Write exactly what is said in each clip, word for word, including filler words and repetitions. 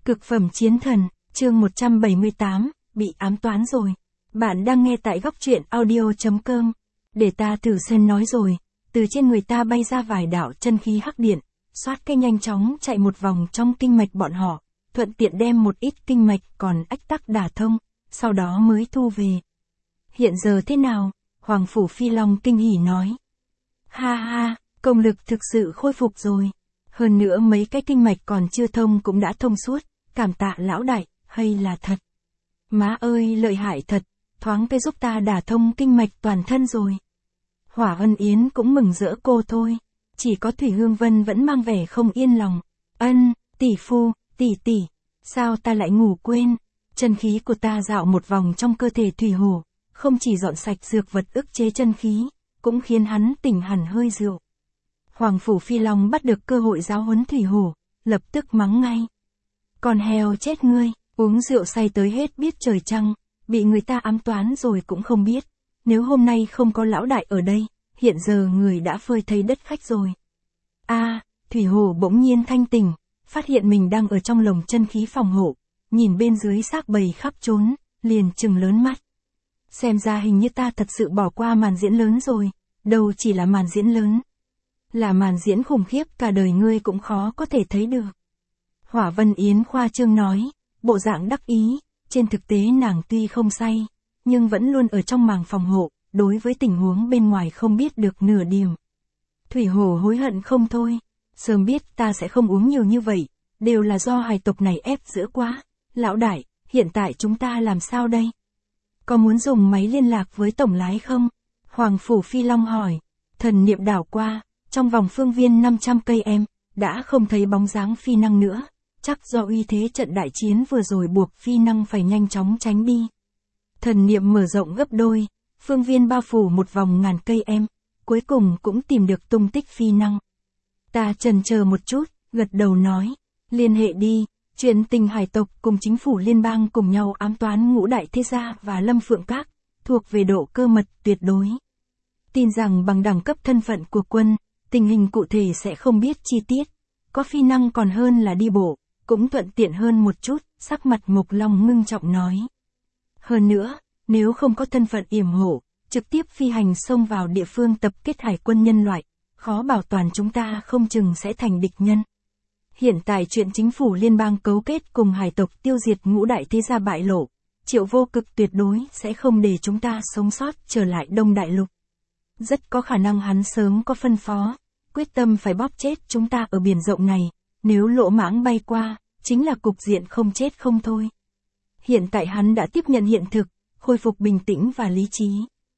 Cực phẩm chiến thần, chương một trăm bảy mươi tám, bị ám toán rồi. Bạn đang nghe tại góc truyện audio.com. Để ta thử xem nói rồi, từ trên người ta bay ra vài đạo chân khí hắc điện, xoát cái nhanh chóng chạy một vòng trong kinh mạch bọn họ, thuận tiện đem một ít kinh mạch còn ách tắc đả thông, sau đó mới thu về. Hiện giờ thế nào? Hoàng Phủ Phi Long kinh hỉ nói. Ha ha, công lực thực sự khôi phục rồi. Hơn nữa mấy cái kinh mạch còn chưa thông cũng đã thông suốt, cảm tạ lão đại, hay là thật? Má ơi lợi hại thật, thoáng cái giúp ta đả thông kinh mạch toàn thân rồi. Hỏa Ân Yến cũng mừng rỡ cô thôi, chỉ có Thủy Hương Vân vẫn mang vẻ không yên lòng. Ân, tỷ phu, tỷ tỷ, sao ta lại ngủ quên? Chân khí của ta dạo một vòng trong cơ thể Thủy Hổ, không chỉ dọn sạch dược vật ức chế chân khí, cũng khiến hắn tỉnh hẳn hơi rượu. Hoàng Phủ Phi Long bắt được cơ hội giáo huấn Thủy Hổ, lập tức mắng ngay. Còn heo chết ngươi, uống rượu say tới hết biết trời trăng, bị người ta ám toán rồi cũng không biết. Nếu hôm nay không có lão đại ở đây, hiện giờ người đã phơi thây đất khách rồi. A, à, Thủy Hổ bỗng nhiên thanh tỉnh, phát hiện mình đang ở trong lồng chân khí phòng hộ, nhìn bên dưới xác bầy khắp trốn, liền trừng lớn mắt. Xem ra hình như ta thật sự bỏ qua màn diễn lớn rồi, đâu chỉ là màn diễn lớn. Là màn diễn khủng khiếp cả đời ngươi cũng khó có thể thấy được. Hỏa Vân Yến khoa trương nói, bộ dạng đắc ý, trên thực tế nàng tuy không say, nhưng vẫn luôn ở trong màng phòng hộ, đối với tình huống bên ngoài không biết được nửa điểm. Thủy Hổ hối hận không thôi, sớm biết ta sẽ không uống nhiều như vậy, đều là do hài tộc này ép giữa quá. Lão đại, hiện tại chúng ta làm sao đây? Có muốn dùng máy liên lạc với tổng lái không? Hoàng Phủ Phi Long hỏi, thần niệm đảo qua, trong vòng phương viên năm trăm cây em, đã không thấy bóng dáng phi năng nữa, chắc do uy thế trận đại chiến vừa rồi buộc phi năng phải nhanh chóng tránh đi. Thần niệm mở rộng gấp đôi, phương viên bao phủ một vòng ngàn cây em, cuối cùng cũng tìm được tung tích phi năng. Ta chần chờ một chút, gật đầu nói, liên hệ đi, chuyện tình hải tộc cùng chính phủ liên bang cùng nhau ám toán Ngũ Đại Thế Gia và Lâm Phượng Các, thuộc về độ cơ mật tuyệt đối. Tin rằng bằng đẳng cấp thân phận của quân, tình hình cụ thể sẽ không biết chi tiết, có phi năng còn hơn là đi bộ, cũng thuận tiện hơn một chút, sắc mặt Mộc Long ngưng trọng nói. Hơn nữa, nếu không có thân phận yểm hộ, trực tiếp phi hành xông vào địa phương tập kết hải quân nhân loại, khó bảo toàn chúng ta không chừng sẽ thành địch nhân. Hiện tại chuyện chính phủ liên bang cấu kết cùng hải tộc tiêu diệt Ngũ Đại Thế Gia bại lộ, Triệu Vô Cực tuyệt đối sẽ không để chúng ta sống sót trở lại Đông Đại Lục. Rất có khả năng hắn sớm có phân phó, quyết tâm phải bóp chết chúng ta ở biển rộng này, nếu lỗ mãng bay qua, chính là cục diện không chết không thôi. Hiện tại hắn đã tiếp nhận hiện thực, khôi phục bình tĩnh và lý trí.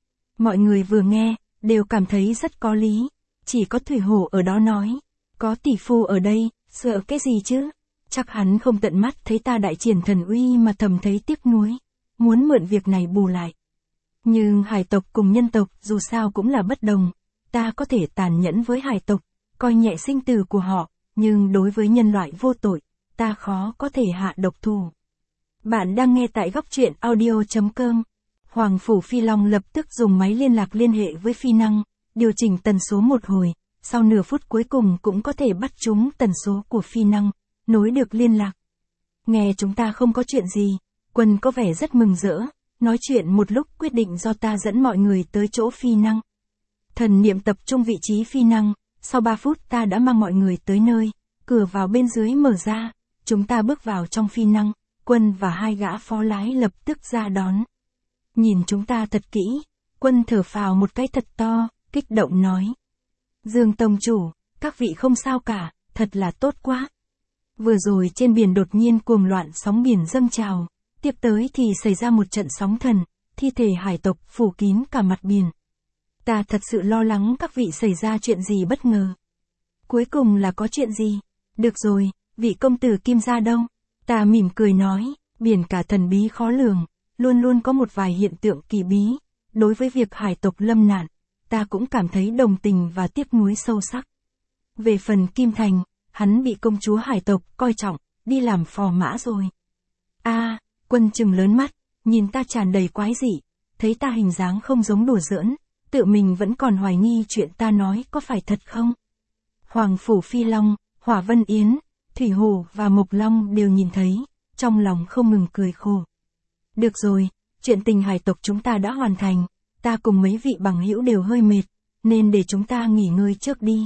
Mọi người vừa nghe, đều cảm thấy rất có lý, chỉ có Thủy Hổ ở đó nói, có tỷ phu ở đây, sợ cái gì chứ, chắc hắn không tận mắt thấy ta đại triển thần uy mà thầm thấy tiếc nuối, muốn mượn việc này bù lại. Nhưng hải tộc cùng nhân tộc dù sao cũng là bất đồng, ta có thể tàn nhẫn với hải tộc, coi nhẹ sinh tử của họ, nhưng đối với nhân loại vô tội, ta khó có thể hạ độc thủ. Bạn đang nghe tại góc truyện audio.com. Hoàng Phủ Phi Long lập tức dùng máy liên lạc liên hệ với phi năng, điều chỉnh tần số một hồi, sau nửa phút cuối cùng cũng có thể bắt trúng tần số của phi năng, nối được liên lạc. Nghe chúng ta không có chuyện gì, quân có vẻ rất mừng rỡ, nói chuyện một lúc quyết định do ta dẫn mọi người tới chỗ phi năng. Thần niệm tập trung vị trí phi năng, sau ba phút ta đã mang mọi người tới nơi, cửa vào bên dưới mở ra, chúng ta bước vào trong phi năng, quân và hai gã phó lái lập tức ra đón. Nhìn chúng ta thật kỹ, quân thở phào một cái thật to, kích động nói. Dương Tông Chủ, các vị không sao cả, thật là tốt quá. Vừa rồi trên biển đột nhiên cuồng loạn sóng biển dâng trào, tiếp tới thì xảy ra một trận sóng thần, thi thể hải tộc phủ kín cả mặt biển. Ta thật sự lo lắng các vị xảy ra chuyện gì bất ngờ. Cuối cùng là có chuyện gì? Được rồi, vị công tử Kim gia đâu? Ta mỉm cười nói, biển cả thần bí khó lường, luôn luôn có một vài hiện tượng kỳ bí. Đối với việc hải tộc lâm nạn, ta cũng cảm thấy đồng tình và tiếc nuối sâu sắc. Về phần Kim Thành, hắn bị công chúa hải tộc coi trọng, đi làm phò mã rồi. A, à, quân trừng lớn mắt, nhìn ta tràn đầy quái dị, thấy ta hình dáng không giống đùa giỡn, tự mình vẫn còn hoài nghi chuyện ta nói có phải thật không. Hoàng Phủ Phi Long, Hỏa Vân Yến, Thủy Hổ và Mộc Long đều nhìn thấy, trong lòng không ngừng cười khổ. Được rồi, chuyện tình hải tộc chúng ta đã hoàn thành, ta cùng mấy vị bằng hữu đều hơi mệt, nên để chúng ta nghỉ ngơi trước đi.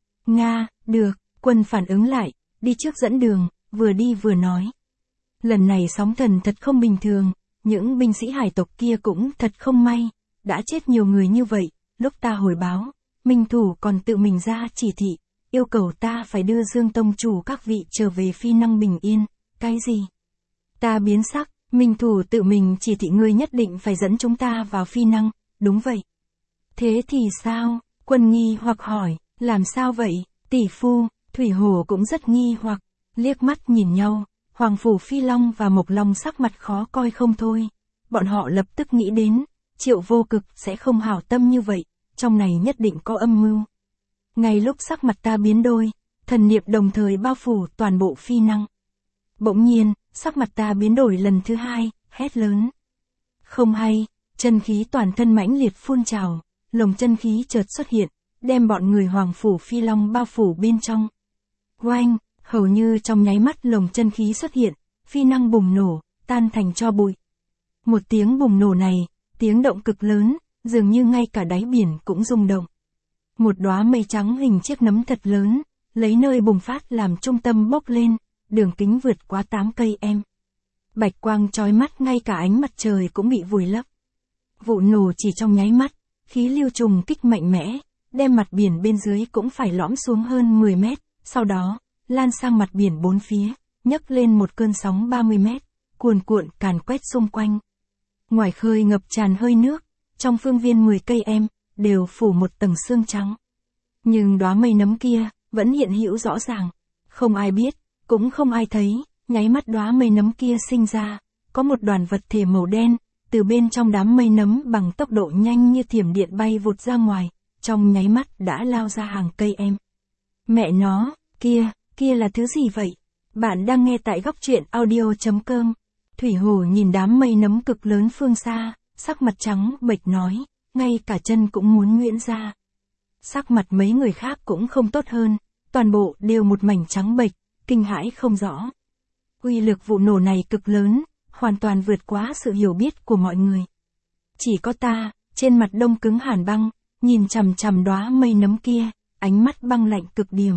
Nga, được, Quân phản ứng lại, đi trước dẫn đường, vừa đi vừa nói. Lần này sóng thần thật không bình thường, những binh sĩ hải tộc kia cũng thật không may, đã chết nhiều người như vậy, lúc ta hồi báo, Minh Thủ còn tự mình ra chỉ thị, yêu cầu ta phải đưa Dương Tông chủ các vị trở về Phi Năng bình yên, cái gì? Ta biến sắc, Minh Thủ tự mình chỉ thị ngươi nhất định phải dẫn chúng ta vào Phi Năng, đúng vậy. Thế thì sao? Quân nghi hoặc hỏi, làm sao vậy? Tỷ phu, Thủy Hổ cũng rất nghi hoặc, liếc mắt nhìn nhau, Hoàng Phủ Phi Long và Mộc Long sắc mặt khó coi không thôi. Bọn họ lập tức nghĩ đến, Triệu Vô Cực sẽ không hảo tâm như vậy, trong này nhất định có âm mưu. Ngay lúc sắc mặt ta biến đổi, thần niệm đồng thời bao phủ toàn bộ Phi Năng. Bỗng nhiên, sắc mặt ta biến đổi lần thứ hai, hét lớn. Không hay, chân khí toàn thân mãnh liệt phun trào, lồng chân khí chợt xuất hiện, đem bọn người Hoàng Phủ Phi Long bao phủ bên trong. Oanh, hầu như trong nháy mắt lồng chân khí xuất hiện, Phi Năng bùng nổ, tan thành tro bụi. Một tiếng bùng nổ này, tiếng động cực lớn, dường như ngay cả đáy biển cũng rung động. Một đóa mây trắng hình chiếc nấm thật lớn, lấy nơi bùng phát làm trung tâm bốc lên, đường kính vượt quá tám cây em. Bạch quang chói mắt ngay cả ánh mặt trời cũng bị vùi lấp. Vụ nổ chỉ trong nháy mắt, khí lưu trùng kích mạnh mẽ, đem mặt biển bên dưới cũng phải lõm xuống hơn mười mét, sau đó, lan sang mặt biển bốn phía, nhấc lên một cơn sóng ba mươi mét, cuồn cuộn càn quét xung quanh. Ngoài khơi ngập tràn hơi nước, trong phương viên mười cây em, đều phủ một tầng sương trắng. Nhưng đóa mây nấm kia, vẫn hiện hữu rõ ràng. Không ai biết, cũng không ai thấy, nháy mắt đóa mây nấm kia sinh ra, có một đoàn vật thể màu đen, từ bên trong đám mây nấm bằng tốc độ nhanh như thiểm điện bay vụt ra ngoài, trong nháy mắt đã lao ra hàng cây em. Mẹ nó, kia, kia là thứ gì vậy? Bạn đang nghe tại góc truyện audio chấm com. Thủy Hổ nhìn đám mây nấm cực lớn phương xa, sắc mặt trắng bệch nói, ngay cả chân cũng muốn nhuyễn ra. Sắc mặt mấy người khác cũng không tốt hơn, toàn bộ đều một mảnh trắng bệch, kinh hãi không rõ. Uy lực vụ nổ này cực lớn, hoàn toàn vượt quá sự hiểu biết của mọi người. Chỉ có ta, trên mặt đông cứng hàn băng, nhìn chằm chằm đóa mây nấm kia, ánh mắt băng lạnh cực điểm.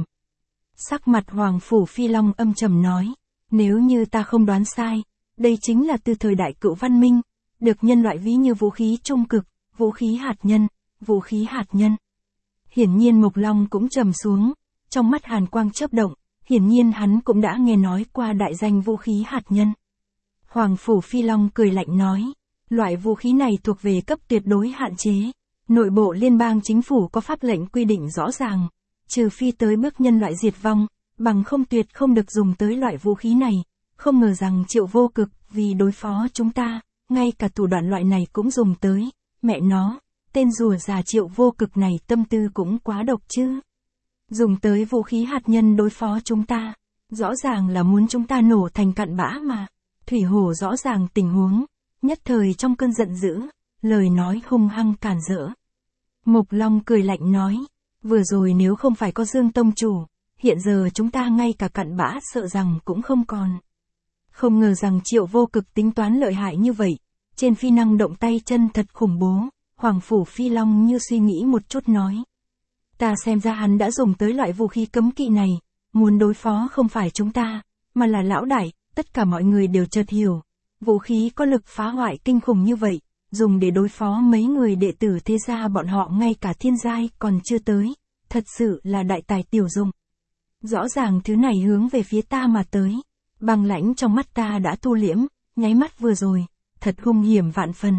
Sắc mặt Hoàng Phủ Phi Long âm trầm nói, nếu như ta không đoán sai, đây chính là từ thời đại cựu văn minh, được nhân loại ví như vũ khí trung cực, vũ khí hạt nhân, vũ khí hạt nhân. Hiển nhiên Mộc Long cũng trầm xuống, trong mắt hàn quang chớp động, hiển nhiên hắn cũng đã nghe nói qua đại danh vũ khí hạt nhân. Hoàng Phủ Phi Long cười lạnh nói, loại vũ khí này thuộc về cấp tuyệt đối hạn chế, nội bộ liên bang chính phủ có pháp lệnh quy định rõ ràng, trừ phi tới bước nhân loại diệt vong, bằng không tuyệt không được dùng tới loại vũ khí này. Không ngờ rằng Triệu Vô Cực vì đối phó chúng ta, ngay cả thủ đoạn loại này cũng dùng tới, mẹ nó, tên rùa già Triệu Vô Cực này tâm tư cũng quá độc chứ. Dùng tới vũ khí hạt nhân đối phó chúng ta, rõ ràng là muốn chúng ta nổ thành cặn bã mà. Thủy Hổ rõ ràng tình huống, nhất thời trong cơn giận dữ, lời nói hung hăng cản rỡ. Mộc Long cười lạnh nói, vừa rồi nếu không phải có Dương Tông chủ, hiện giờ chúng ta ngay cả cặn bã sợ rằng cũng không còn. Không ngờ rằng Triệu Vô Cực tính toán lợi hại như vậy, trên Phi Năng động tay chân thật khủng bố. Hoàng Phủ Phi Long như suy nghĩ một chút nói, ta xem ra hắn đã dùng tới loại vũ khí cấm kỵ này, muốn đối phó không phải chúng ta, mà là lão đại. Tất cả mọi người đều chợt hiểu, vũ khí có lực phá hoại kinh khủng như vậy, dùng để đối phó mấy người đệ tử thế gia bọn họ ngay cả thiên giai còn chưa tới, thật sự là đại tài tiểu dụng. Rõ ràng thứ này hướng về phía ta mà tới, băng lãnh trong mắt ta đã thu liễm, nháy mắt vừa rồi, thật hung hiểm vạn phần.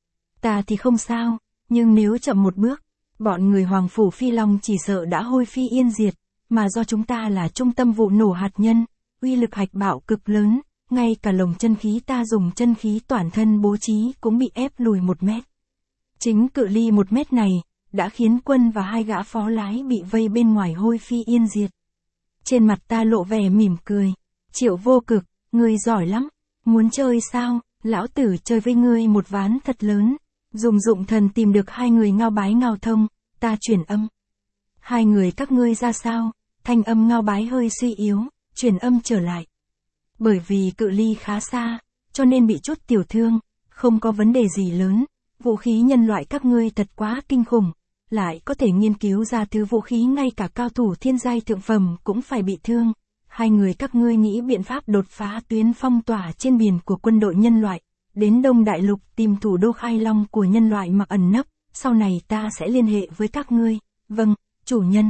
Ta thì không sao, nhưng nếu chậm một bước, bọn người Hoàng Phủ Phi Long chỉ sợ đã hôi phi yên diệt, mà do chúng ta là trung tâm vụ nổ hạt nhân, uy lực hạch bạo cực lớn, ngay cả lồng chân khí ta dùng chân khí toàn thân bố trí cũng bị ép lùi một mét. Chính cự ly một mét này, đã khiến quân và hai gã phó lái bị vây bên ngoài hôi phi yên diệt. Trên mặt ta lộ vẻ mỉm cười, Triệu Vô Cực, ngươi giỏi lắm, muốn chơi sao, lão tử chơi với ngươi một ván thật lớn. Dùng dụng thần tìm được hai người Ngao Bái Ngao Thông, ta chuyển âm. Hai người các ngươi ra sao? Thanh âm Ngao Bái hơi suy yếu, truyền âm trở lại. Bởi vì cự ly khá xa, cho nên bị chút tiểu thương, không có vấn đề gì lớn, vũ khí nhân loại các ngươi thật quá kinh khủng, lại có thể nghiên cứu ra thứ vũ khí ngay cả cao thủ thiên giai thượng phẩm cũng phải bị thương. Hai người các ngươi nghĩ biện pháp đột phá tuyến phong tỏa trên biển của quân đội nhân loại, đến Đông Đại Lục tìm thủ đô Khai Long của nhân loại mặc ẩn nấp, sau này ta sẽ liên hệ với các ngươi. Vâng, chủ nhân.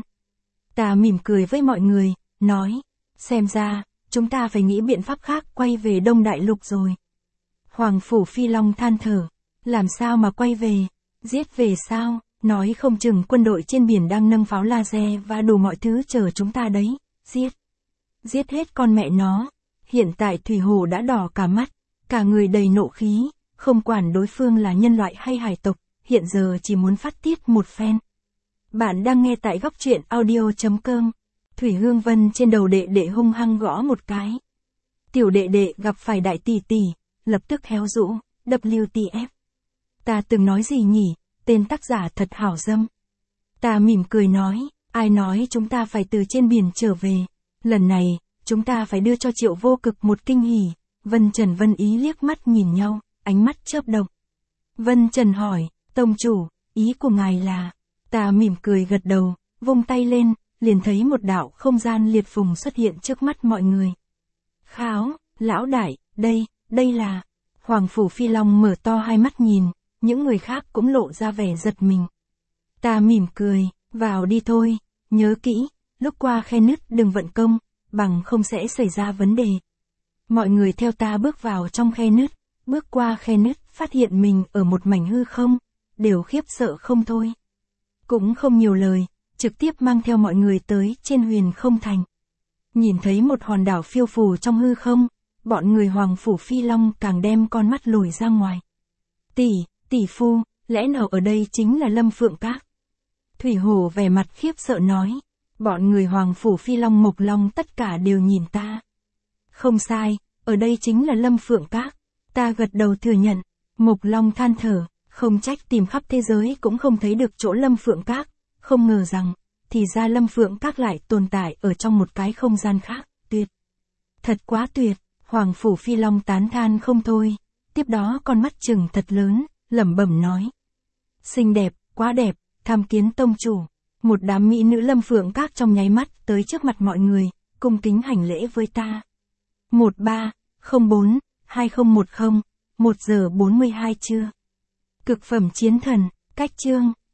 Ta mỉm cười với mọi người, nói, xem ra, chúng ta phải nghĩ biện pháp khác quay về Đông Đại Lục rồi. Hoàng Phủ Phi Long than thở, làm sao mà quay về, giết về sao, nói không chừng quân đội trên biển đang nâng pháo laser và đủ mọi thứ chờ chúng ta đấy, giết. Giết hết con mẹ nó, hiện tại Thủy Hổ đã đỏ cả mắt, cả người đầy nộ khí, không quản đối phương là nhân loại hay hải tộc, hiện giờ chỉ muốn phát tiết một phen. Bạn đang nghe tại góc truyện audio chấm com. Thủy Hương Vân trên đầu đệ đệ hung hăng gõ một cái. Tiểu đệ đệ gặp phải đại tỷ tỷ, lập tức héo rũ, W T F. Ta từng nói gì nhỉ, tên tác giả thật hảo dâm. Ta mỉm cười nói, ai nói chúng ta phải từ trên biển trở về, lần này, chúng ta phải đưa cho Triệu Vô Cực một kinh hỉ. Vân Trần Vân Ý liếc mắt nhìn nhau, ánh mắt chớp động. Vân Trần hỏi, tông chủ, ý của ngài là, ta mỉm cười gật đầu, vung tay lên, liền thấy một đạo không gian liệt phùng xuất hiện trước mắt mọi người. Kháo, lão đại, đây, đây là, Hoàng Phủ Phi Long mở to hai mắt nhìn, những người khác cũng lộ ra vẻ giật mình. Ta mỉm cười, vào đi thôi, nhớ kỹ, lúc qua khe nứt đừng vận công, bằng không sẽ xảy ra vấn đề. Mọi người theo ta bước vào trong khe nứt, bước qua khe nứt phát hiện mình ở một mảnh hư không, đều khiếp sợ không thôi. Cũng không nhiều lời, trực tiếp mang theo mọi người tới trên Huyền Không Thành. Nhìn thấy một hòn đảo phiêu phù trong hư không, bọn người Hoàng Phủ Phi Long càng đem con mắt lồi ra ngoài. Tỷ, tỷ phu, lẽ nào ở đây chính là Lâm Phượng Các? Thủy Hổ vẻ mặt khiếp sợ nói, bọn người Hoàng Phủ Phi Long Mộc Long tất cả đều nhìn ta. Không sai, ở đây chính là Lâm Phượng Các. Ta gật đầu thừa nhận, Mộc Long than thở, không trách tìm khắp thế giới cũng không thấy được chỗ Lâm Phượng Các, không ngờ rằng, thì ra Lâm Phượng Các lại tồn tại ở trong một cái không gian khác, tuyệt. Thật quá tuyệt, Hoàng Phủ Phi Long tán than không thôi, tiếp đó con mắt trừng thật lớn, lẩm bẩm nói. Xinh đẹp, quá đẹp, tham kiến tông chủ. Một đám mỹ nữ Lâm Phượng Các trong nháy mắt tới trước mặt mọi người, cung kính hành lễ với ta. một ba không bốn hai không một không, một giờ bốn mươi hai trưa. Cực phẩm chiến thần, cách chương.